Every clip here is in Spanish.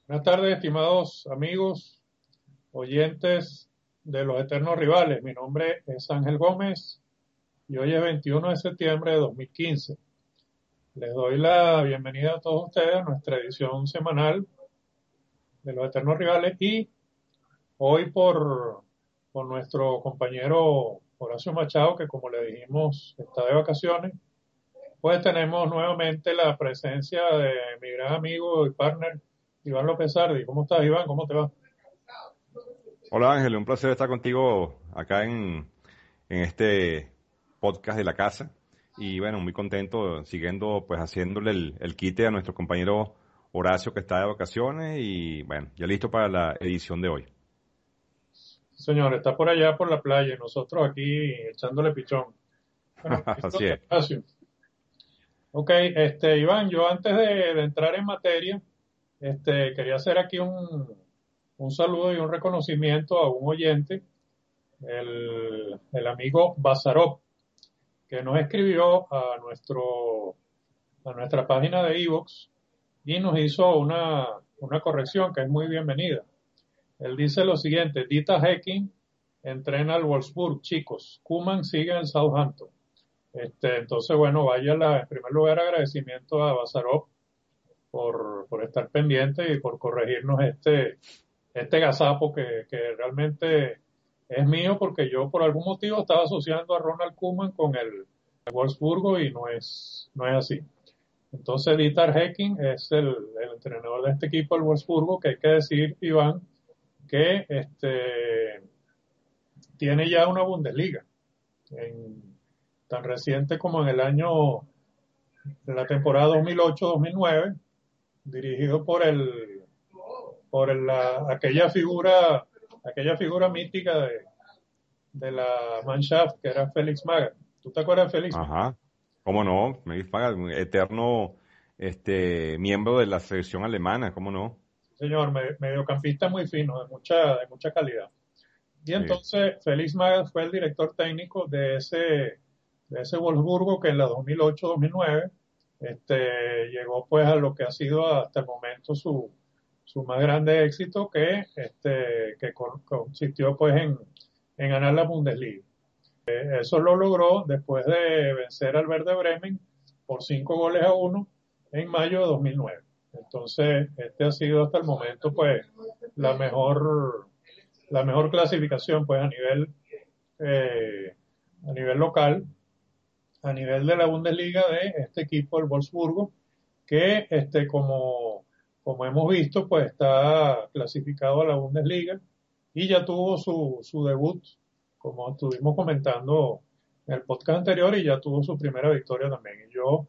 Buenas tardes, estimados amigos, oyentes de los Eternos Rivales. Mi nombre es Ángel Gómez y hoy es 21 de septiembre de 2015. Les doy la bienvenida a todos ustedes a nuestra edición semanal de los Eternos Rivales y hoy por nuestro compañero Horacio Machado, que como le dijimos está de vacaciones, pues tenemos nuevamente la presencia de mi gran amigo y partner Iván López Sardi. ¿Cómo estás, Iván? ¿Cómo te va? Hola Ángel, un placer estar contigo acá en este podcast de la casa y bueno, muy contento siguiendo pues haciéndole el quite a nuestro compañero Horacio que está de vacaciones y bueno, ya listo para la edición de hoy. Señor, está por allá por la playa y nosotros aquí echándole pichón. Bueno, listo, Así es. espacio. Ok, Iván, yo antes de entrar en materia, quería hacer aquí un saludo y un reconocimiento a un oyente, el amigo Bazarov, que nos escribió a nuestra página de iVoox y nos hizo una corrección que es muy bienvenida. Él dice lo siguiente: Dita Hecking entrena al Wolfsburg, chicos. Koeman sigue en Southampton. Entonces, bueno, en primer lugar, agradecimiento a Bazarov por estar pendiente y por corregirnos este gazapo que realmente es mío, porque yo por algún motivo estaba asociando a Ronald Koeman con el Wolfsburgo y no es así. Entonces, Dieter Hecking es el entrenador de este equipo, el Wolfsburgo, que hay que decir, Iván, que tiene ya una Bundesliga, tan reciente como en la temporada 2008-2009, dirigido aquella figura mítica de la Mannschaft, que era Felix Magath. ¿Tú te acuerdas de Felix Magath? Ajá. ¿Cómo no? Me paga un eterno miembro de la selección alemana, ¿cómo no? Señor, mediocampista muy fino, de mucha calidad. Y Sí. entonces Felix Magath fue el director técnico de ese Wolfsburgo que en la 2008-2009 llegó pues a lo que ha sido hasta el momento su más grande éxito que consistió pues en ganar la Bundesliga. Eso lo logró después de vencer al Werder Bremen por 5 goles a 1 en mayo de 2009. Entonces, ha sido hasta el momento pues la mejor, la mejor clasificación pues a nivel local, a nivel de la Bundesliga de este equipo, el Wolfsburgo, que como hemos visto, pues está clasificado a la Bundesliga y ya tuvo su debut, como estuvimos comentando en el podcast anterior, y ya tuvo su primera victoria también. Y yo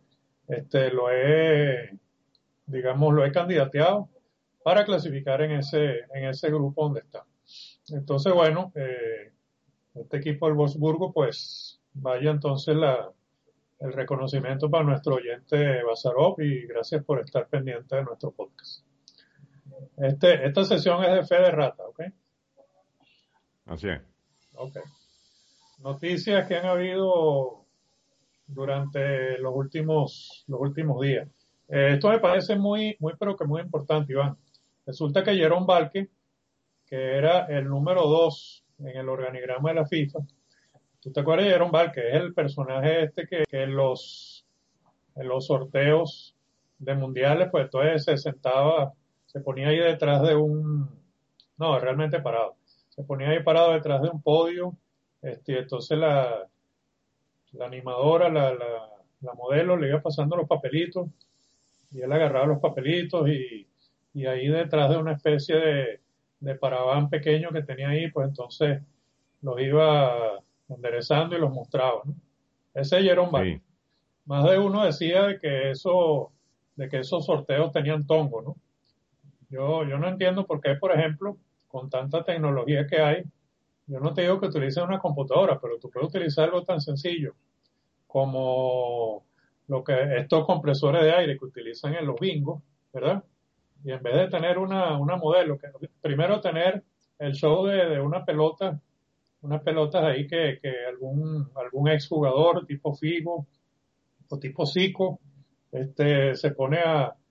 lo he candidateado para clasificar en ese grupo donde está. Entonces, bueno, este equipo del Wolfsburgo, pues vaya entonces el reconocimiento para nuestro oyente Bazarov y gracias por estar pendiente de nuestro podcast. Esta sesión es de fe de rata, ¿ok? Así es. Ok. Noticias que han habido durante los últimos días. Esto me parece muy, muy, pero que muy importante, Iván. Resulta que Jerome Valque, que era el número 2 en el organigrama de la FIFA, ¿tú te acuerdas de Jerome Valque? Es el personaje que en los sorteos de mundiales, pues entonces se sentaba, se ponía ahí detrás no, realmente parado, se ponía ahí parado detrás de un podio, y entonces la animadora, la modelo le iba pasando los papelitos y él agarraba los papelitos y ahí detrás de una especie de paraván pequeño que tenía ahí, pues entonces los iba enderezando y los mostraba, ¿no? Ese es Jerome Valls. Sí. Más de uno decía de que esos sorteos tenían tongo, ¿no? Yo no entiendo por qué, por ejemplo, con tanta tecnología que hay, yo no te digo que utilices una computadora, pero tú puedes utilizar algo tan sencillo como estos compresores de aire que utilizan en los bingos, ¿verdad? Y en vez de tener una modelo, primero tener el show de unas pelotas ahí que algún exjugador tipo Figo o tipo Zico se pone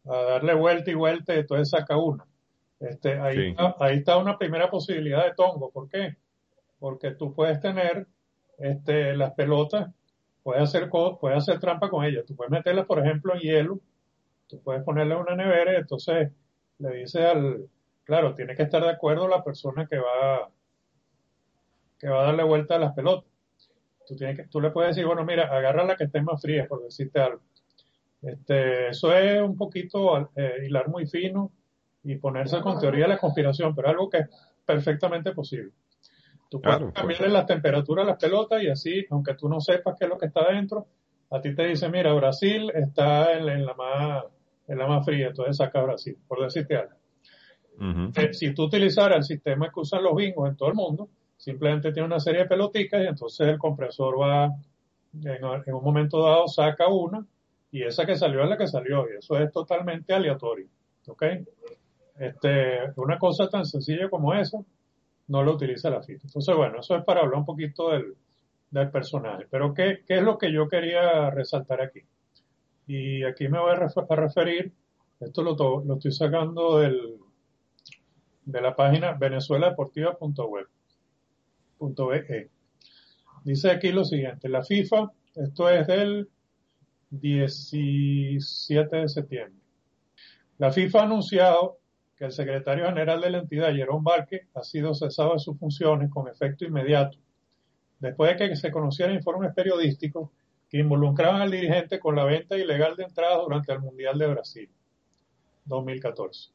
a darle vuelta y vuelta y entonces saca una. Sí, Ahí está una primera posibilidad de tongo. ¿Por qué? Porque tú puedes tener las pelotas, puedes hacer trampa con ellas. Tú puedes meterlas, por ejemplo, en hielo, tú puedes ponerle en una nevera y entonces le dices claro, tiene que estar de acuerdo la persona que va a darle vuelta a las pelotas. Tú le puedes decir, bueno, mira, agarra la que esté más fría, por decirte algo. Eso es un poquito hilar muy fino y ponerse con teoría de la conspiración, pero algo que es perfectamente posible. Tú puedes claro, pues. cambiarle las temperaturas a las pelotas y así, aunque tú no sepas qué es lo que está dentro, a ti te dice, mira, Brasil está en la más fría, entonces saca Brasil, por decirte algo. Ujú. Si tú utilizaras el sistema que usan los bingos en todo el mundo, simplemente tiene una serie de pelotitas y entonces el compresor va, en un momento dado, saca una y esa que salió es la que salió y eso es totalmente aleatorio. ¿Ok? Una cosa tan sencilla como esa no lo utiliza la FIFA. Entonces, bueno, eso es para hablar un poquito del personaje. Pero, ¿qué es lo que yo quería resaltar aquí? Y aquí me voy a referir, esto lo estoy sacando de la página venezueladeportiva.web.be. Dice aquí lo siguiente, la FIFA, esto es del 17 de septiembre. La FIFA ha anunciado que el secretario general de la entidad, Jerome Valque, ha sido cesado de sus funciones con efecto inmediato, después de que se conocieran informes periodísticos que involucraban al dirigente con la venta ilegal de entradas durante el Mundial de Brasil 2014.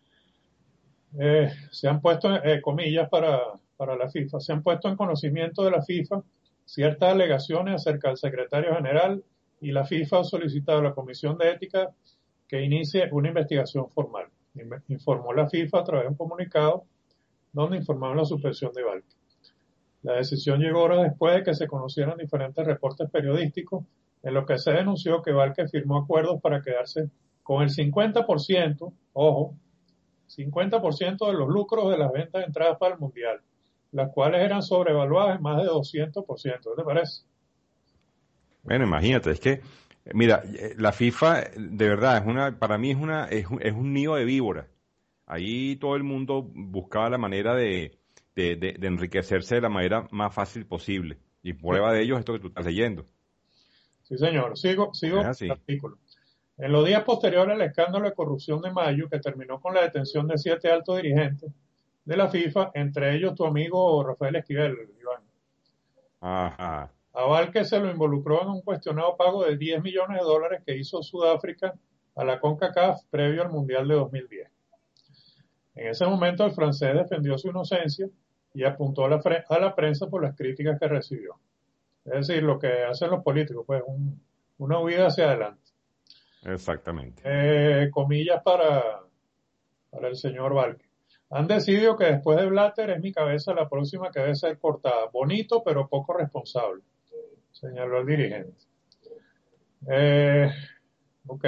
Se han puesto, comillas para la FIFA, se han puesto en conocimiento de la FIFA ciertas alegaciones acerca del secretario general y la FIFA ha solicitado a la Comisión de Ética que inicie una investigación formal. Informó la FIFA a través de un comunicado donde informaron la suspensión de Valque. La decisión llegó horas después de que se conocieran diferentes reportes periodísticos en los que se denunció que Valque firmó acuerdos para quedarse con el 50%, ojo, 50% de los lucros de las ventas de entradas para el Mundial, las cuales eran sobrevaluadas en más de 200%. ¿Qué te parece? Bueno, imagínate, es que, mira, la FIFA, de verdad, para mí es un nido de víboras. Ahí todo el mundo buscaba la manera de enriquecerse de la manera más fácil posible. Y Sí, prueba de ello es esto que tú estás leyendo. sí, señor. Sigo Es con el así. artículo. En los días posteriores al escándalo de corrupción de mayo, que terminó con la detención de 7 altos dirigentes de la FIFA, entre ellos tu amigo Rafael Esquivel, Iván. Ajá. A Valque se lo involucró en un cuestionado pago de 10 millones de dólares que hizo Sudáfrica a la CONCACAF previo al Mundial de 2010. En ese momento el francés defendió su inocencia y apuntó a la prensa por las críticas que recibió. Es decir, lo que hacen los políticos, pues una huida hacia adelante. Exactamente. Comillas para el señor Valque. Han decidido que después de Blatter es mi cabeza la próxima que debe ser cortada. Bonito, pero poco responsable, señaló el dirigente. Eh, ok.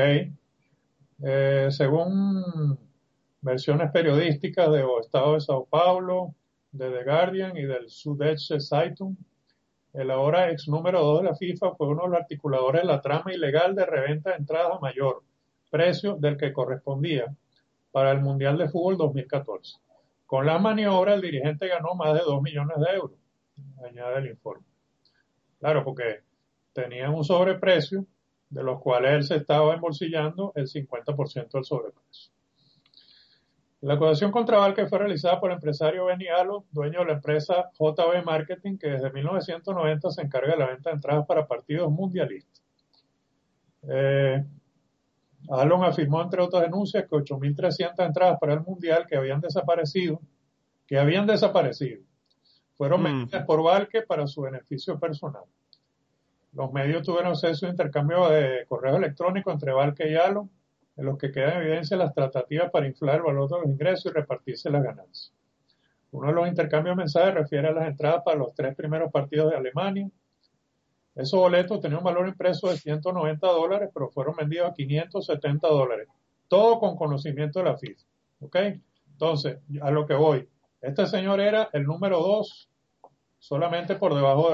Según versiones periodísticas de O Estado de Sao Paulo, de The Guardian y del Süddeutsche Zeitung, el ahora ex número 2 de la FIFA fue uno de los articuladores de la trama ilegal de reventa de entradas a mayor precio del que correspondía para el Mundial de Fútbol 2014. Con la maniobra, el dirigente ganó más de 2 millones de euros, añade el informe. Claro, porque tenían un sobreprecio de los cuales él se estaba embolsillando el 50% del sobreprecio. La acusación contra Valque fue realizada por el empresario Benny Allo, dueño de la empresa JB Marketing, que desde 1990 se encarga de la venta de entradas para partidos mundialistas. Eh, Alon afirmó, entre otras denuncias, que 8.300 entradas para el Mundial que habían desaparecido, fueron Mm, vendidas por Valque para su beneficio personal. Los medios tuvieron acceso a intercambio de correo electrónico entre Valque y Alon, en los que queda en evidencia las tratativas para inflar el valor de los ingresos y repartirse las ganancias. Uno de los intercambios de mensajes refiere a las entradas para los 3 primeros partidos de Alemania. Esos boletos tenían un valor impreso de $190, pero fueron vendidos a $570. Todo con conocimiento de la FIFA. ¿Ok? Entonces, a lo que voy. Este señor era el número 2 solamente por debajo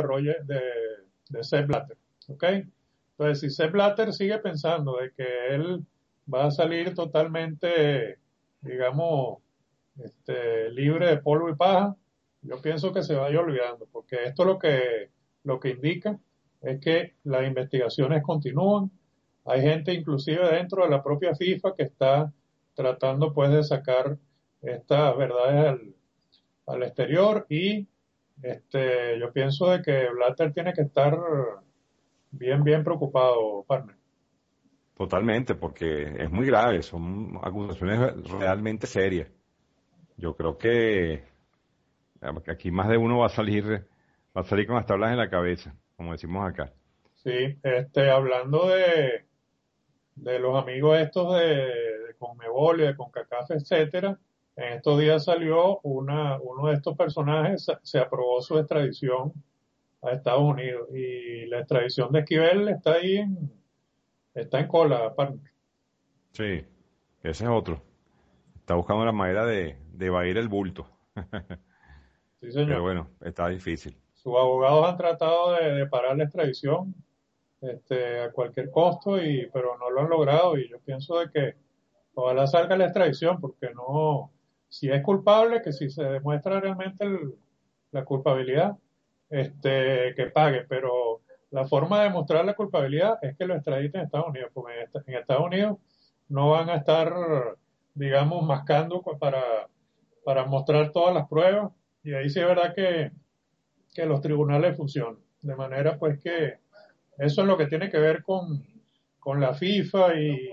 de Sepp Blatter. ¿Ok? Entonces, si Sepp Blatter sigue pensando de que él va a salir totalmente, digamos, libre de polvo y paja, yo pienso que se vaya olvidando, porque esto lo que indica es que las investigaciones continúan. Hay gente inclusive dentro de la propia FIFA que está tratando pues de sacar estas verdades al exterior y yo pienso de que Blatter tiene que estar bien preocupado, partner. Totalmente, porque es muy grave, son acusaciones realmente serias. Yo creo que aquí más de uno va a salir con las tablas en la cabeza, como decimos acá. Sí, hablando de los amigos estos de Conmebol y de CONCACAF, etcétera, en estos días salió uno de estos personajes, se aprobó su extradición a Estados Unidos y la extradición de Esquivel está en cola, partner. Sí, ese es otro. Está buscando la manera de evadir el bulto. Sí, Pero señor. bueno, está difícil. Sus abogados han tratado de parar la extradición a cualquier costo, pero no lo han logrado y yo pienso de que ojalá salga la extradición porque no, si es culpable, que si se demuestra realmente la culpabilidad, que pague, pero la forma de demostrar la culpabilidad es que lo extraditen a Estados Unidos, porque en Estados Unidos no van a estar, digamos, mascando para mostrar todas las pruebas y ahí sí es verdad que los tribunales funcionan. De manera pues que eso es lo que tiene que ver con la FIFA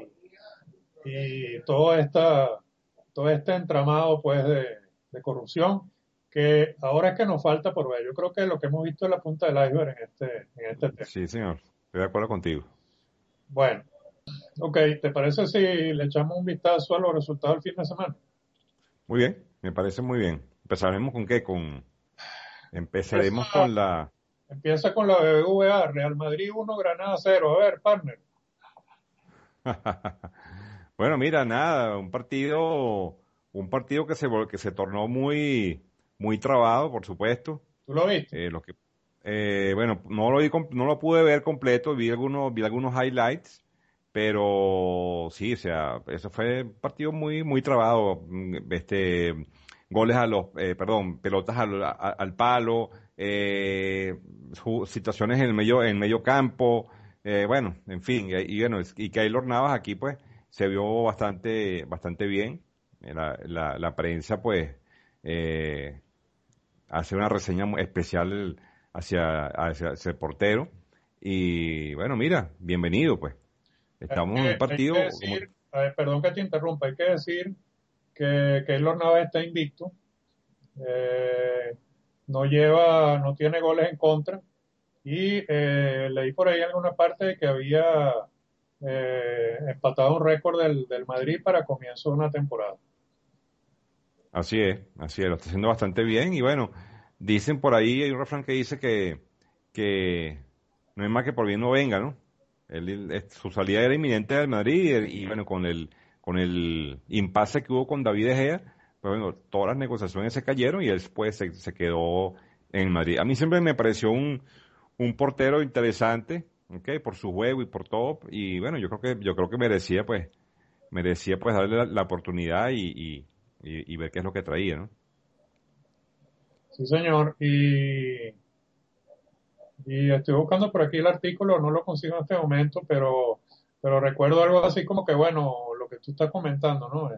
y todo este entramado pues de corrupción que ahora es que nos falta por ver. Yo creo que lo que hemos visto es la punta del iceberg en este tema. Sí, señor. Estoy de acuerdo contigo. Bueno, ok, ¿te parece si le echamos un vistazo a los resultados del fin de semana? Muy bien, me parece muy bien. ¿Empezaremos con qué? Empezaremos Empieza, con la... empieza con la BBVA, Real Madrid 1, Granada 0. A ver, partner, Bueno, mira, nada, un partido que se tornó muy trabado, por supuesto. ¿tú lo viste? Lo que, bueno, no lo pude ver completo, vi algunos highlights, pero sí, o sea, eso fue un partido muy trabado. Goles pelotas al palo, situaciones en medio campo, bueno, en fin, bueno, y Keylor Navas aquí, pues, se vio bastante bien. La prensa, pues, eh, hace una reseña especial hacia ese portero. Y bueno, mira, bienvenido, pues. Estamos en un Hay que partido como... decir, a ver, perdón que te interrumpa, hay que decir que Keylor Navas está invicto, eh, no tiene goles en contra y leí por ahí alguna parte de que había empatado un récord del Madrid para comienzo de una temporada. Así es, lo está haciendo bastante bien. Y bueno, dicen por ahí, hay un refrán que dice que no es más que por bien no venga, ¿no? Su salida era inminente del Madrid y bueno, con el impasse que hubo con David De Gea, pues bueno, todas las negociaciones se cayeron y él pues se quedó en Madrid. A mí siempre me pareció un portero interesante, ¿ok? Por su juego y por todo. Y bueno, yo creo que merecía pues darle la oportunidad y ver qué es lo que traía, ¿no? Sí, señor. Y estoy buscando por aquí el artículo, no lo consigo en este momento, pero recuerdo algo así como que, bueno, lo que tú estás comentando, ¿no?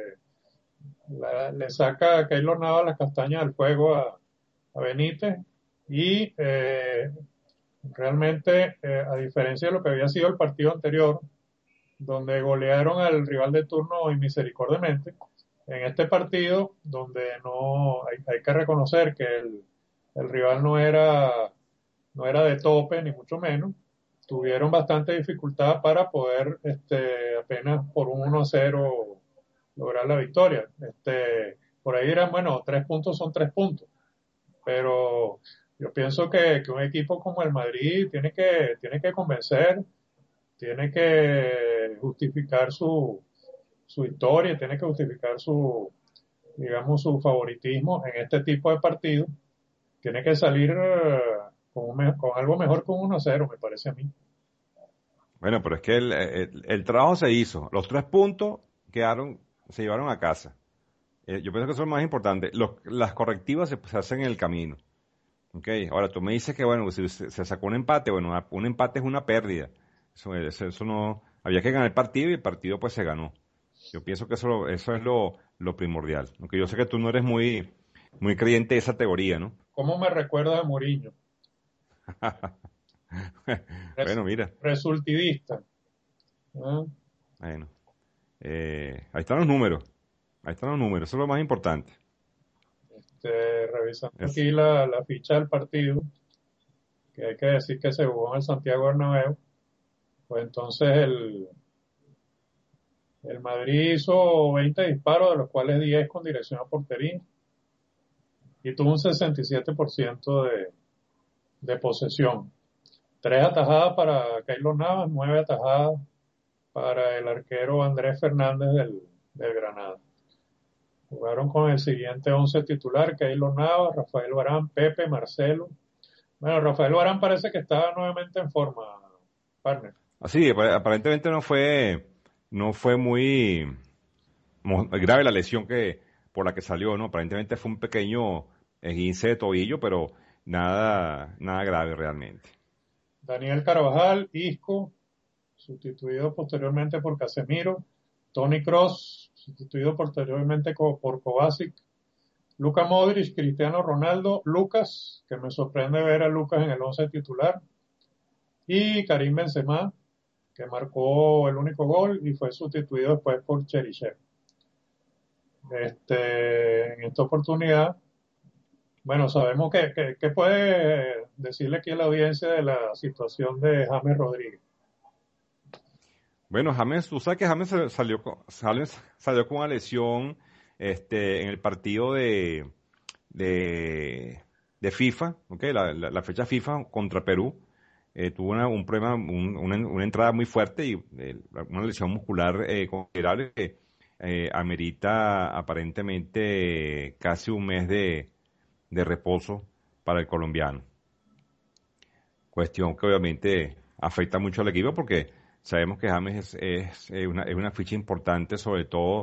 Le saca a Keylor Navas las castañas del fuego a Benítez y realmente, a diferencia de lo que había sido el partido anterior, donde golearon al rival de turno inmisericordiamente, en este partido, donde no hay que reconocer que el rival no era de tope, ni mucho menos, tuvieron bastante dificultad para poder apenas por un 1-0 lograr la victoria. Por ahí dirán, bueno, 3 puntos son 3 puntos, pero yo pienso que un equipo como el Madrid tiene que convencer, tiene que justificar su historia, tiene que justificar digamos, su favoritismo en este tipo de partidos, tiene que salir con algo mejor que un 1-0, me parece a mí. Bueno, pero es que el trabajo se hizo. Los 3 puntos se llevaron a casa. Yo pienso que eso es lo más importante. Las correctivas se hacen en el camino. Okay. Ahora tú me dices que, bueno, si se sacó un empate, bueno, un empate es una pérdida. Eso no, había que ganar el partido y el partido pues se ganó. Yo pienso que eso es lo primordial. Aunque yo sé que tú no eres muy creyente de esa teoría, ¿no? ¿Cómo me recuerda a Mourinho? Bueno, mira, Resultidista. ¿Ah? bueno, ahí están los números, eso es lo más importante. Revisando Es, aquí la ficha del partido, que hay que decir que se jugó en el Santiago Bernabéu, pues entonces el Madrid hizo 20 disparos, de los cuales 10 con dirección a portería, y tuvo un 67% de posesión. 3 atajadas para Keylor Navas, 9 atajadas para el arquero Andrés Fernández del Granada. Jugaron con el siguiente 11 titular: Keylor Navas, Rafael Varane, Pepe, Marcelo. Bueno, Rafael Varane parece que está nuevamente en forma, partner. así, aparentemente no fue muy grave la lesión por la que salió, ¿no? Aparentemente fue un pequeño esguince de tobillo, pero nada grave realmente. Daniel Carvajal, Isco, sustituido posteriormente por Casemiro. Toni Kroos, sustituido posteriormente por Kovacic. Luka Modric, Cristiano Ronaldo, Lucas, que me sorprende ver a Lucas en el 11 titular, y Karim Benzema, que marcó el único gol y fue sustituido después por Cherichev. En esta oportunidad, bueno, sabemos que puede decirle aquí a la audiencia de la situación de James Rodríguez. Bueno, James, tú sabes que James salió con una lesión en el partido de, de FIFA, ¿ok? La fecha FIFA contra Perú. Tuvo un problema, una entrada muy fuerte y una lesión muscular considerable que amerita aparentemente casi un mes de reposo para el colombiano. Cuestión que obviamente afecta mucho al equipo porque sabemos que James es una ficha importante, sobre todo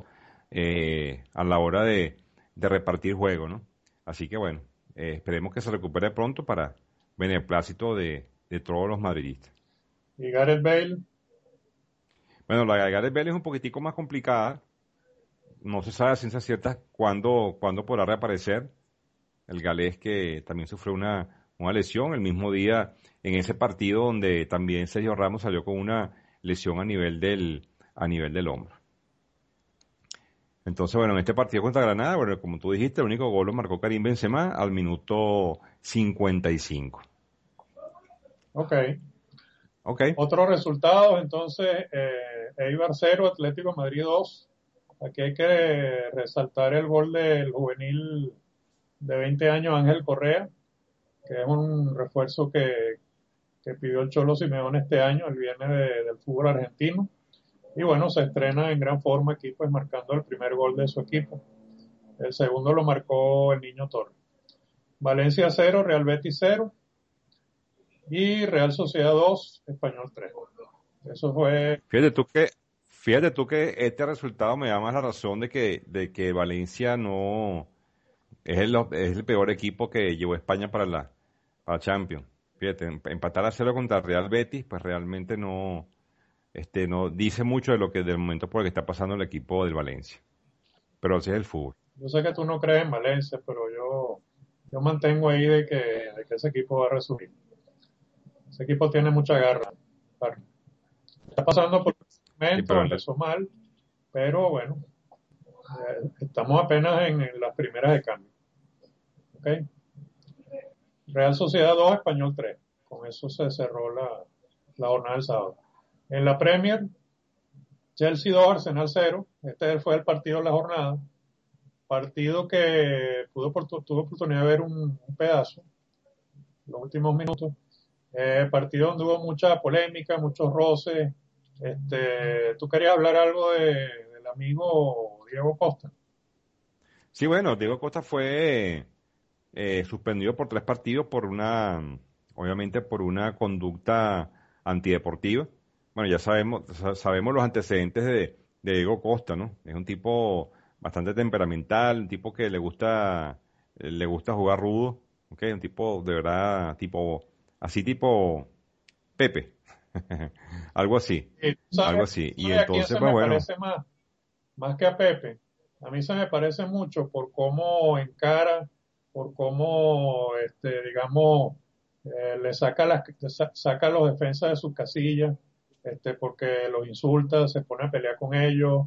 a la hora de repartir juego, ¿no? Así que bueno, esperemos que se recupere pronto para beneplácito de todos los madridistas. Y Gareth Bale, Bueno, la de Gareth Bale es un poquitico más complicada. No se sabe a ciencia cierta cuándo podrá reaparecer. El galés que también sufrió una lesión el mismo día en ese partido donde también Sergio Ramos salió con una lesión a nivel del hombro. Entonces, bueno, en este partido contra Granada, bueno, como tú dijiste, el único gol lo marcó Karim Benzema al minuto 55. ok. Ok. Otros resultados, entonces, Eibar 0, Atlético de Madrid 2. Aquí hay que resaltar el gol del juvenil de 20 años Ángel Correa, que es un refuerzo que pidió el Cholo Simeone este año. Él viene del fútbol argentino. Y bueno, se estrena en gran forma aquí, pues marcando el primer gol de su equipo. El segundo lo marcó el Niño Torres. Valencia 0, Real Betis 0 y Real Sociedad 2, Español 3. Eso fue, Fíjate tú que, fíjate tú que este resultado me da más la razón de que Valencia no es el peor equipo que llevó España para Champions. Fíjate, empatar a cero contra Real Betis, pues realmente no dice mucho del momento por el que está pasando el equipo del Valencia. Pero así es el fútbol. yo sé que tú no crees en Valencia, pero yo mantengo ahí de que ese equipo va a resurgir. Ese equipo tiene mucha garra. Está pasando por un Sí, momento, pero empezó mal, pero bueno, estamos apenas en las primeras de cambio. ¿Okay? Real Sociedad 2, Español 3. Con eso se cerró la jornada del sábado. En la Premier, Chelsea 2, Arsenal 0. Este fue el partido de la jornada. Partido que tuve oportunidad de ver un pedazo, los últimos minutos. Partido donde hubo mucha polémica, muchos roces. ¿Tú querías hablar algo del amigo Diego Costa? sí, bueno, Diego Costa fue suspendido por 3 partidos obviamente por una conducta antideportiva. bueno, ya sabemos los antecedentes de Diego Costa, ¿no? Es un tipo bastante temperamental, un tipo que le gusta jugar rudo, ¿ok? Un tipo de verdad, así tipo Pepe, algo así, Y algo ¿sabes, así. Y sabes a quién entonces, se pues me bueno, parece más que a Pepe? A mí se me parece mucho por cómo encara, por cómo, digamos, le saca, saca a los defensas de sus casillas, porque los insulta, se pone a pelear con ellos,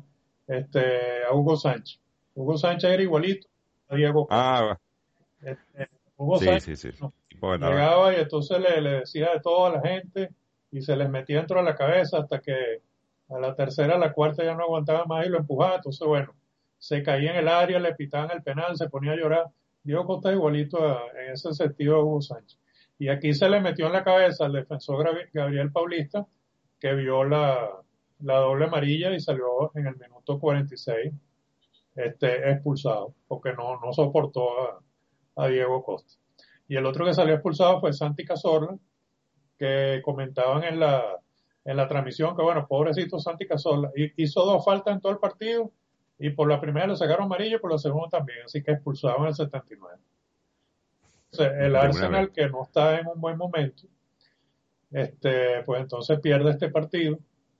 a Hugo Sánchez. Hugo Sánchez era igualito a Diego Costa. ah, Hugo sí, Sánchez sí, sí, no, tipo, verdad, llegaba y entonces le decía de todo a la gente y se les metía dentro de la cabeza hasta que a la tercera, a la cuarta ya no aguantaba más y lo empujaba. Entonces, bueno, se caía en el área, le pitaban el penal, se ponía a llorar. Diego Costa igualito en ese sentido a Hugo Sánchez. Y aquí se le metió en la cabeza al defensor Gabriel Paulista, que vio la doble amarilla y salió en el minuto 46 expulsado, porque no soportó a Diego Costa. Y el otro que salió expulsado fue Santi Cazorla, que comentaban en la transmisión que, bueno, pobrecito Santi Cazorla, hizo dos faltas en todo el partido y por la primera le sacaron amarillo y por la segunda también, así que expulsaron el 79. Entonces, el de una vez. Arsenal, que no está en un buen momento, pues entonces pierde este partido.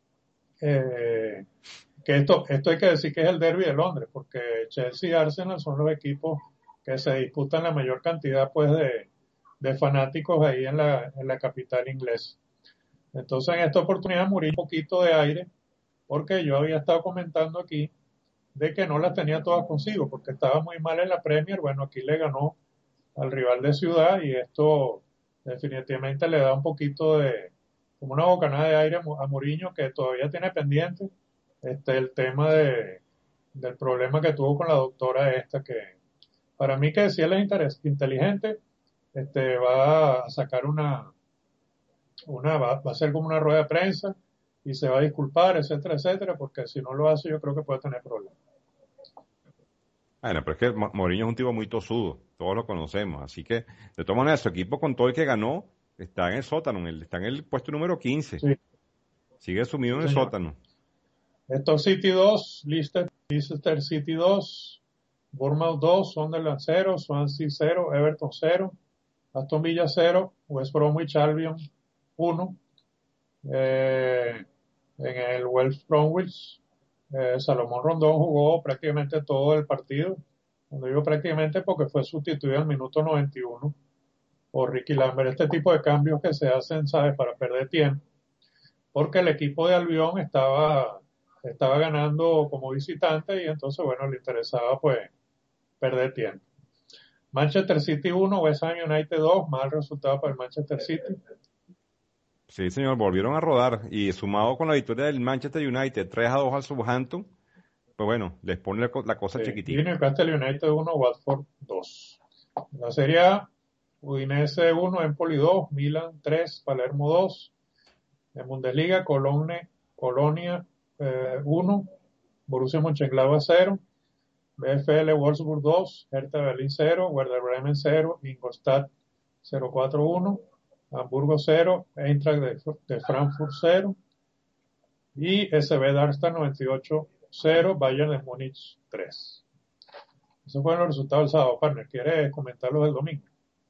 Eh, que esto hay que decir que es el derbi de Londres, porque Chelsea y Arsenal son los equipos que se disputan la mayor cantidad pues de fanáticos ahí en la capital inglesa. Entonces en esta oportunidad morí un poquito de aire porque yo había estado comentando aquí de que no las tenía todas consigo porque estaba muy mal en la Premier. Bueno, aquí le ganó al rival de ciudad y esto definitivamente le da un poquito de, como una bocanada de aire a Mourinho que todavía tiene pendiente el tema del problema que tuvo con la doctora esta que para mí que si él es inteligente va a sacar va a ser como una rueda de prensa y se va a disculpar, etcétera, etcétera, porque si no lo hace yo creo que puede tener problemas. Bueno, pero es que Mourinho es un tipo muy tosudo, todos lo conocemos, así que de todas maneras su equipo con todo el que ganó está en el sótano, está en el puesto número 15, Sí, sigue sumido sí en el señor. sótano. Stoke City 2, Leicester City 2, Bournemouth 2, Sunderland 0, Swansea 0, Everton 0, Aston Villa 0, West Bromwich Albion 1. En el West Bromwich, Salomón Rondón jugó prácticamente todo el partido. Cuando digo prácticamente porque fue sustituido al minuto 91 por Ricky Lambert. Este tipo de cambios que se hacen, ¿sabes? Para perder tiempo. Porque el equipo de Albión estaba ganando como visitante y entonces, bueno, le interesaba pues perder tiempo. Manchester City 1, West Ham United 2, mal resultado para el Manchester City. Sí, señor, volvieron a rodar y sumado con la victoria del Manchester United 3-2 al Southampton, pues bueno, les pone la cosa Sí. Y chiquitica. Newcastle United 1, Watford 2. La Serie A, Udinese 1, Empoli 2, Milan 3, Palermo 2. En Bundesliga, Colonia 1, Borussia Mönchengladbach 0, VfL Wolfsburg 2, Hertha Berlin 0, Werder Bremen 0, Ingolstadt 0-4-1, Hamburgo 0, Eintracht de Frankfurt 0 y SB Darmstadt 98 0, Bayern de Múnich 3. Esos fueron los resultados del sábado, partner. ¿Quieres comentar los del domingo?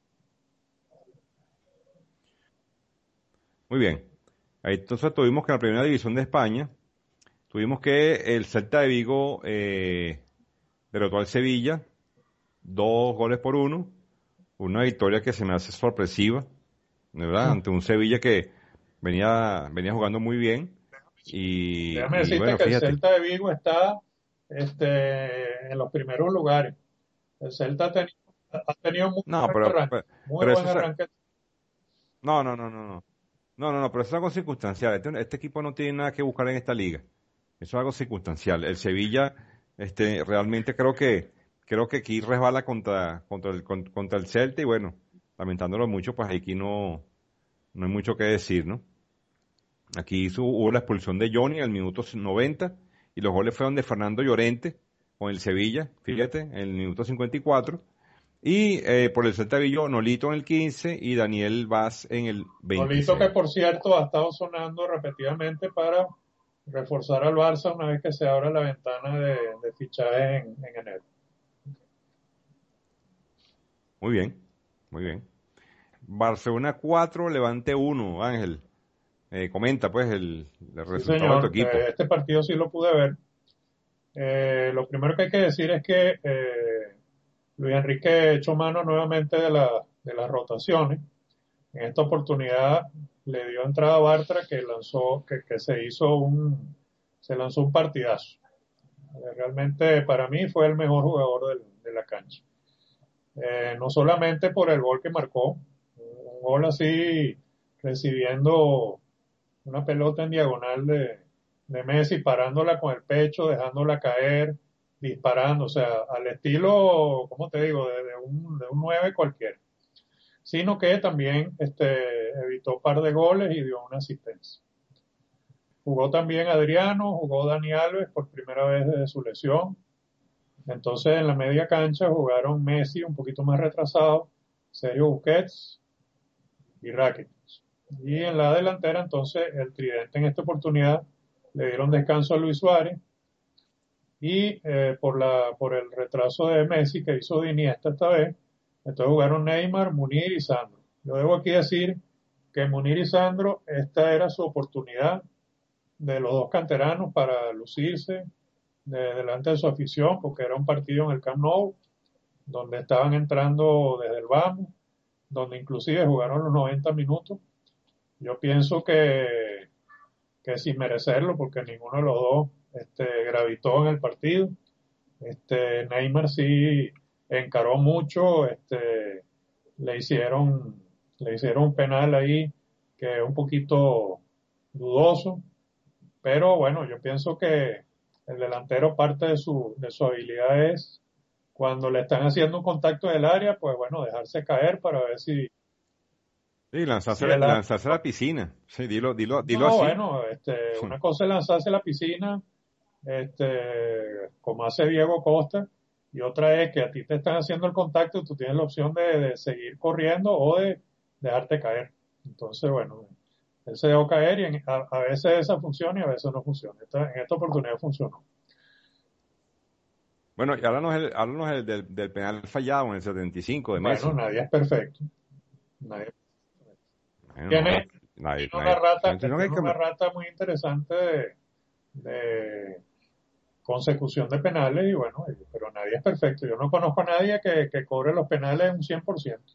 Muy bien. Ahí entonces tuvimos que en la primera división de España, tuvimos que el Celta de Vigo derrotó al Sevilla, 2 goles por 1, una victoria que se me hace sorpresiva, de verdad, ante un Sevilla que venía jugando muy bien. Déjame Y decirte bueno, que el fíjate. Celta de Vigo está en los primeros lugares. El Celta ha tenido No, pero, muy pero buen eso, arranque. no, no, no, no, no. No, no, no, pero eso es algo circunstancial. Este equipo no tiene nada que buscar en esta liga. Eso es algo circunstancial. El Sevilla, realmente creo que aquí resbala contra el Celta y bueno, lamentándolo mucho, pues aquí no hay mucho que decir, ¿no? Aquí hubo la expulsión de Johnny al minuto 90 y los goles fueron de Fernando Llorente con el Sevilla, fíjate, en el minuto 54. Y por el Celta de Vigo, Nolito en el 15 y Daniel Vaz en el Nolito, que 26. por cierto ha estado sonando repetidamente para reforzar al Barça una vez que se abra la ventana de fichaje en enero. Muy bien, muy bien. Barcelona 4, Levante 1, Ángel. Comenta pues el Sí, resultado de tu señor, equipo. este partido sí lo pude ver. Lo primero que hay que decir es que Luis Enrique echó mano nuevamente de las rotaciones. En esta oportunidad le dio entrada a Bartra, que se lanzó un partidazo. Realmente para mí fue el mejor jugador de la cancha. No solamente por el gol que marcó, un gol así recibiendo una pelota en diagonal de Messi, parándola con el pecho, dejándola caer, disparando, o sea, al estilo, ¿cómo te digo?, de un 9 cualquiera. Sino que también evitó un par de goles y dio una asistencia. Jugó también Adriano, jugó Dani Alves por primera vez desde su lesión. Entonces en la media cancha jugaron Messi un poquito más retrasado, Sergio Busquets y Rakitic. Y en la delantera entonces el tridente en esta oportunidad le dieron descanso a Luis Suárez y por el retraso de Messi que hizo de Iniesta esta vez, entonces jugaron Neymar, Munir y Sandro. Yo debo aquí decir que Munir y Sandro, esta era su oportunidad de los dos canteranos para lucirse delante de su afición, porque era un partido en el Camp Nou, donde estaban entrando desde el vamos, donde inclusive jugaron los 90 minutos. Yo pienso que sin merecerlo, porque ninguno de los dos gravitó en el partido. Neymar sí encaró mucho, le hicieron, le hicieron un penal ahí que es un poquito dudoso, pero bueno, yo pienso que el delantero parte de su habilidad es cuando le están haciendo un contacto en el área, pues bueno, dejarse caer para ver Sí, si él hace. lanzarse a la piscina. Sí, dilo No, así. bueno, una cosa es lanzarse a la piscina, como hace Diego Costa, y otra es que a ti te están haciendo el contacto y tú tienes la opción de seguir corriendo o de dejarte caer. Entonces, bueno, él se dejó caer y a veces esa funciona y a veces no funciona. En esta oportunidad funcionó. Bueno, y háblanos del penal fallado en el 75 de Bueno, Messi. nadie es perfecto. Nadie Bueno, no, tiene, nadie, tiene una nadie. rata, Yo él no hay tiene que- una rata muy interesante de consecución de penales y bueno, pero nadie es perfecto. Yo no conozco a nadie que cobre los penales un 100%.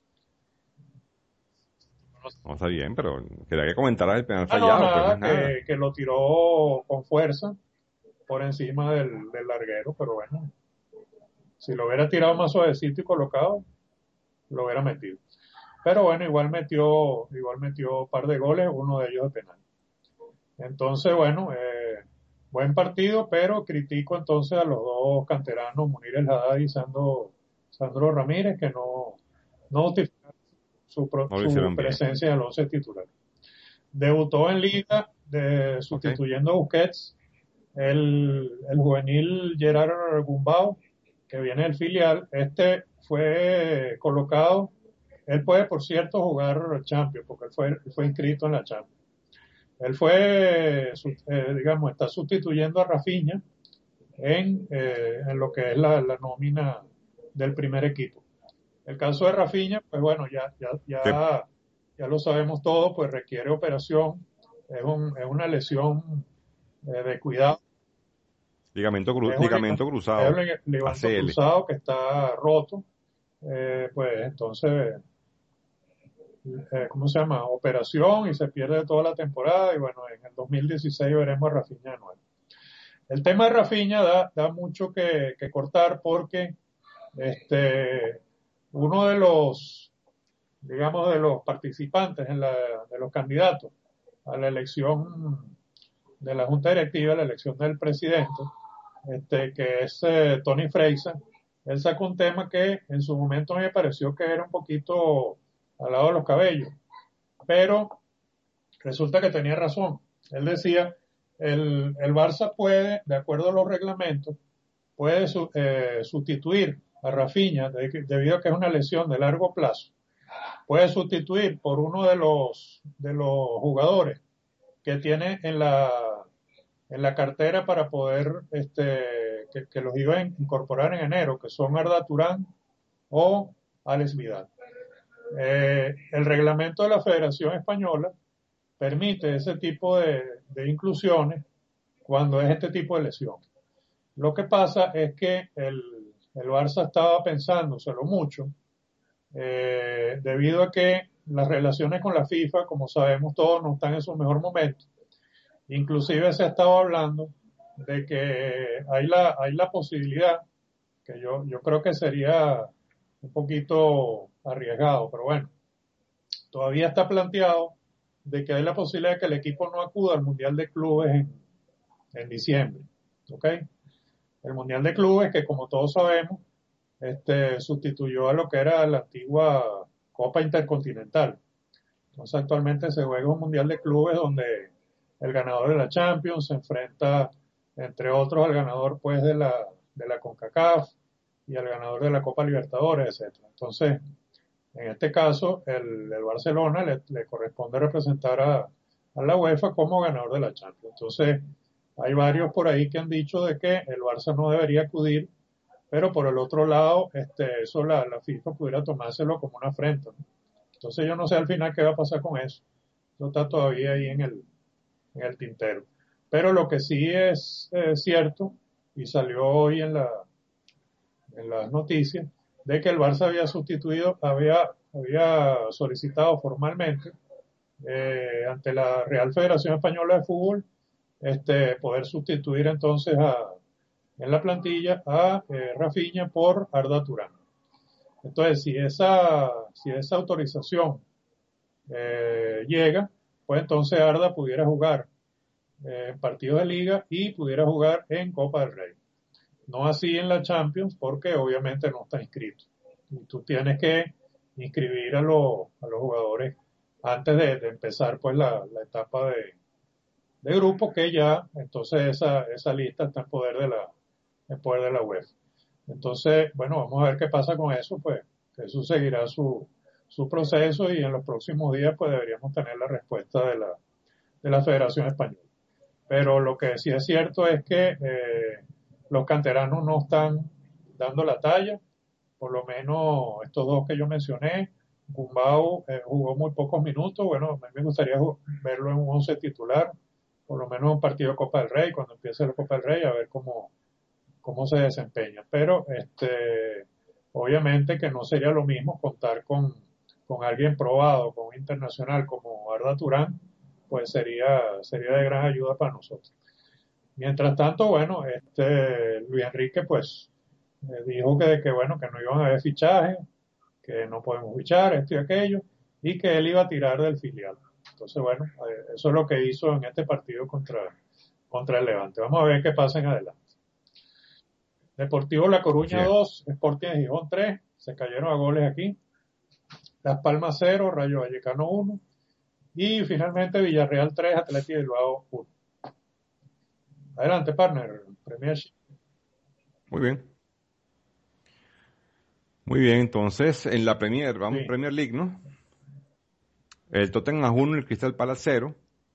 No está bien, pero quería que comentaras el penal No, fallado, pues más nada, nada. que lo tiró con fuerza por encima del larguero, pero bueno, si lo hubiera tirado más suavecito y colocado, lo hubiera metido. Pero bueno, igual metió un par de goles, uno de ellos de penal. Entonces, bueno, buen partido, pero critico entonces a los dos canteranos, Munir El Haddad y Sandro Ramírez, que no justifican No lo su hicieron bien. presencia en el 11 titular. Debutó en Liga Ok. sustituyendo a Busquets el juvenil Gerard Gumbau, que viene del filial. Este fue colocado, él puede, por cierto, jugar Champions, porque él fue inscrito en la Champions. Él digamos, está sustituyendo a Rafinha en lo que es la nómina del primer equipo. El caso de Rafinha, pues bueno, Que ya lo sabemos todo, pues requiere operación, es una lesión de cuidado, es un ligamento cruzado. ligamento ACL. cruzado que está roto, pues entonces, ¿cómo se llama? Operación y se pierde toda la temporada y bueno, en el 2016 veremos a Rafinha de nuevo. El tema de Rafinha da mucho que cortar porque este, uno de los participantes de los candidatos a la elección de la Junta Directiva, la elección del presidente, que es Tony Freisa, él sacó un tema que en su momento me pareció que era un poquito al lado de los cabellos, pero resulta que tenía razón. Él decía, el Barça puede, de acuerdo a los reglamentos, puede sustituir a Rafinha, debido a que es una lesión de largo plazo, puede sustituir por uno de los jugadores que tiene en la cartera para poder que los iba a incorporar en enero, que son Arda Turán o Alex Vidal. El reglamento de la Federación Española permite ese tipo de inclusiones cuando es este tipo de lesión. Lo que pasa es que el Barça estaba pensándoselo mucho, debido a que las relaciones con la FIFA, como sabemos todos, no están en su mejor momento. Inclusive se ha estado hablando de que hay la posibilidad, que yo creo que sería un poquito arriesgado, pero bueno, todavía está planteado de que hay la posibilidad de que el equipo no acuda al Mundial de Clubes en diciembre. ¿Ok? El Mundial de Clubes, que como todos sabemos, sustituyó a lo que era la antigua Copa Intercontinental. Entonces actualmente se juega un Mundial de Clubes donde el ganador de la Champions se enfrenta, entre otros, al ganador pues de la CONCACAF y al ganador de la Copa Libertadores, etcétera. Entonces, en este caso, el Barcelona le corresponde representar a la UEFA como ganador de la Champions. Entonces, hay varios por ahí que han dicho de que el Barça no debería acudir, pero por el otro lado, eso la FIFA pudiera tomárselo como una afrenta, ¿no? Entonces, yo no sé al final qué va a pasar con eso. Eso está todavía ahí en el tintero. Pero lo que sí es cierto, y salió hoy en las noticias, de que el Barça había solicitado formalmente ante la Real Federación Española de Fútbol poder sustituir entonces en la plantilla a Rafinha por Arda Turán. Entonces, si esa autorización llega, pues entonces Arda pudiera jugar en partidos de liga y pudiera jugar en Copa del Rey. No así en la Champions, porque obviamente no está inscrito. Y tú tienes que inscribir a los jugadores antes de empezar pues la etapa de grupo, que ya entonces esa lista está en poder de la UEFA. Entonces, bueno, vamos a ver qué pasa con eso, pues que eso seguirá su proceso, y en los próximos días pues deberíamos tener la respuesta de la Federación Española. Pero lo que sí es cierto es que los canteranos no están dando la talla, por lo menos estos dos que yo mencioné. Gumbau jugó muy pocos minutos. Bueno, a mí me gustaría verlo en un 11 titular, por lo menos un partido de Copa del Rey, cuando empiece la Copa del Rey, a ver cómo se desempeña. Pero obviamente que no sería lo mismo contar con alguien probado, con un internacional como Arda Turán, pues sería de gran ayuda para nosotros. Mientras tanto, bueno, Luis Enrique pues dijo que bueno, que no iban a haber fichajes, que no podemos fichar, esto y aquello, y que él iba a tirar del filial. Entonces, bueno, eso es lo que hizo en este partido contra el Levante. Vamos a ver qué pasa en adelante. Deportivo La Así Coruña es. 2, Sporting de Gijón 3, se cayeron a goles aquí. Las Palmas 0, Rayo Vallecano 1, y finalmente Villarreal 3, Athletic Bilbao 1. Adelante, partner. Premiership. Muy bien. Muy bien, entonces en la Premier, vamos, Sí. Premier League, ¿no? El Tottenham 1, el Crystal Palace 0.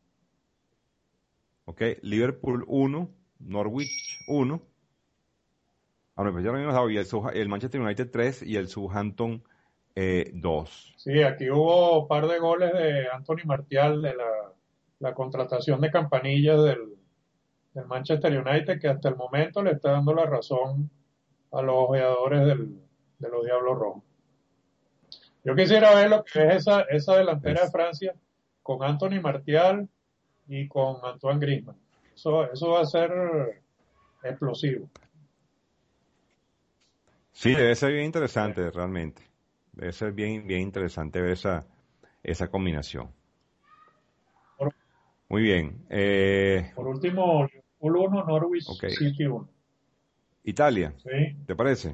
Ok, Liverpool 1, Norwich 1. Ahora, pues ya lo habíamos dado, y el Manchester United 3 y el Southampton 2. Sí, aquí hubo un par de goles de Anthony Martial, de la contratación de Campanillas del Manchester United, que hasta el momento le está dando la razón a los ojeadores de los Diablos Rojos. Yo quisiera ver lo que es esa delantera de Es, Francia con Anthony Martial y con Antoine Griezmann. Eso va a ser explosivo. sí, debe ser bien interesante realmente. Debe ser bien, bien interesante ver esa combinación. Por, Muy bien. por último, Liverpool 1, Norwich Ok, City 1. Italia, ¿Sí? ¿te parece?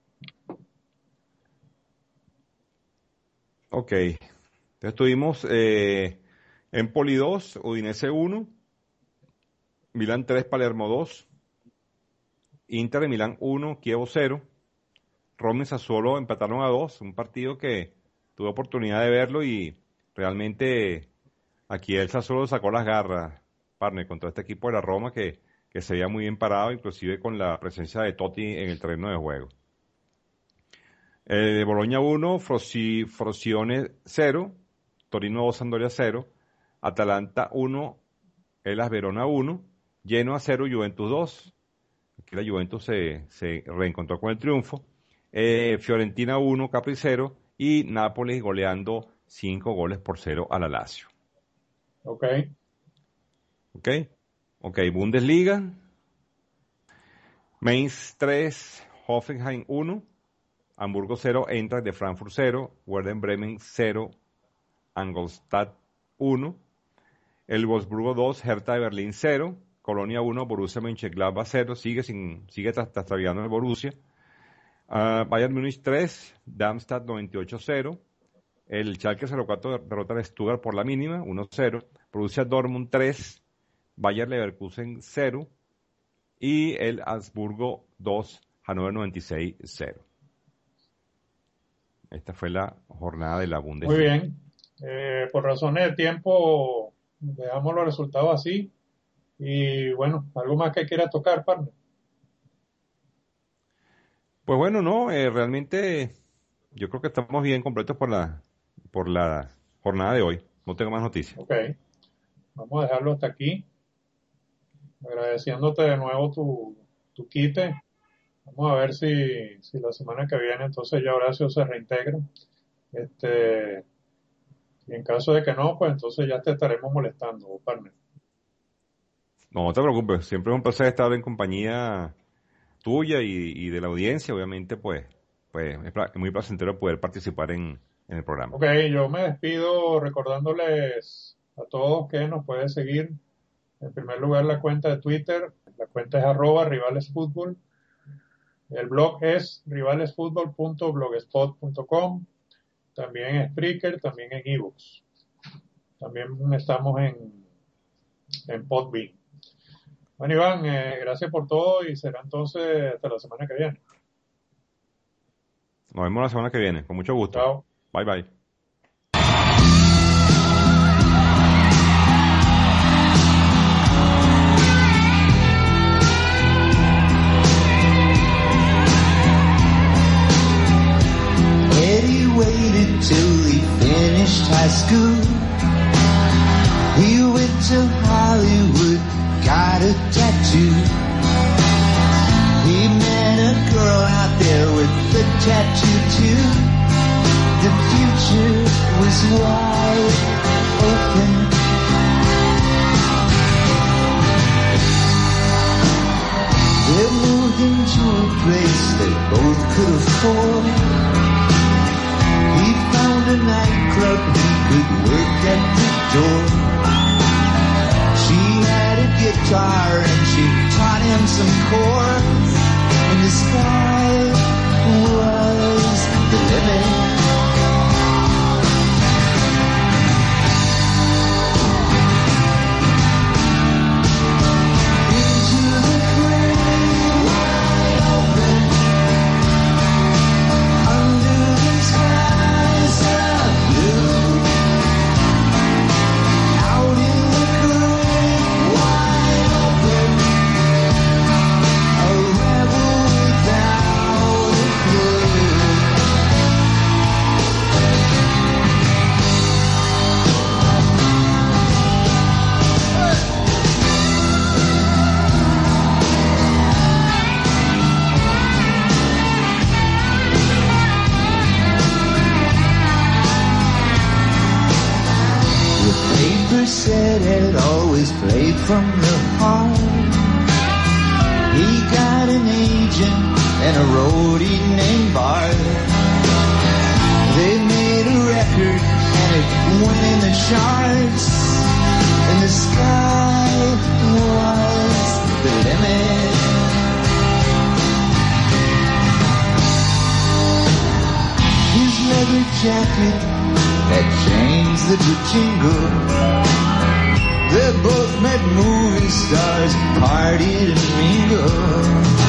Ok. Entonces tuvimos Empoli 2, Udinese 1, Milán 3, Palermo 2, Inter de Milán 1, Chievo 0, Roma y Sassuolo empataron a 2, un partido que tuve oportunidad de verlo y realmente aquí el Sassuolo sacó las garras, partner, contra este equipo de la Roma que se veía muy bien parado, inclusive con la presencia de Totti en el terreno de juego. Bologna 1, Frosinone 0, Torino 2, Sampdoria 0, Atalanta 1, Hellas Verona 1, Genoa 0, Juventus 2. Aquí la Juventus se reencontró con el triunfo. Fiorentina 1, Capri 0 y Nápoles goleando 5-0 a la Lazio. Ok. Bundesliga. Mainz 3, Hoffenheim 1, Hamburgo 0, Eintracht de Frankfurt 0, Werder Bremen 0, Ingolstadt 1, el Wolfsburgo 2, Hertha de Berlín 0, Colonia 1, Borussia Mönchengladbach 0, sigue trastrabillando el Borussia. Bayern Múnich 3, Darmstadt 98-0, el Schalke 04 derrota al Stuttgart por la mínima, 1-0, Borussia Dortmund 3, Bayer Leverkusen 0 y el Augsburgo 2, Hannover 96-0. Esta fue la jornada de la Bundesliga. Muy bien. Por razones de tiempo dejamos los resultados así. Y bueno, ¿algo más que quiera tocar, partner? Pues bueno, no, realmente yo creo que estamos bien completos por la jornada de hoy. No tengo más noticias. Ok. Vamos a dejarlo hasta aquí. Agradeciéndote de nuevo tu quite. Vamos a ver si la semana que viene entonces ya Horacio se reintegra. Y en caso de que no, pues entonces ya te estaremos molestando, partner. No te preocupes, siempre es un placer estar en compañía tuya y de la audiencia. Obviamente, pues es muy placentero poder participar en el programa. Ok, yo me despido recordándoles a todos que nos pueden seguir. En primer lugar, la cuenta de Twitter. La cuenta es @rivalesfutbol. El blog es rivalesfutbol.blogspot.com. También en Spreaker, también en eBooks. También estamos en Podbean. Bueno, Iván, gracias por todo y será entonces hasta la semana que viene. Nos vemos la semana que viene, con mucho gusto. Chao. Bye, bye. Eddie waited till he finished high school. He went to Hollywood, got a tattoo. He met a girl out there with a tattoo too. The future was wide open. They moved into a place they both could afford. He found a nightclub he could work at the door. She had a guitar and she taught him some chords. And the sky was the limit. Into the great wide open, under the skies of blue. Out in the great wide open, a rebel without a clue. The paper said it always played from the heart. He got an agent and a roadie named Bart. They made a record and it went in the charts. And the sky was the limit. His leather jacket had chains that would jingle. They both met movie stars, partied and mingled.